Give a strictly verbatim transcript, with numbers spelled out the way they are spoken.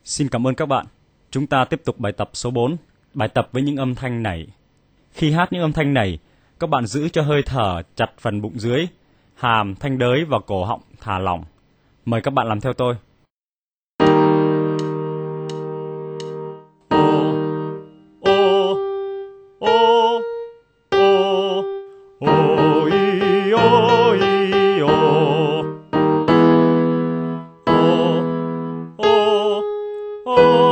Xin cảm ơn các bạn. Chúng ta tiếp tục bài tập số bốn, bài tập với những âm thanh này. Khi hát những âm thanh này, các bạn giữ cho hơi thở chặt phần bụng dưới, hàm, thanh đới và cổ họng thả lỏng. Mời các bạn làm theo tôi. Oh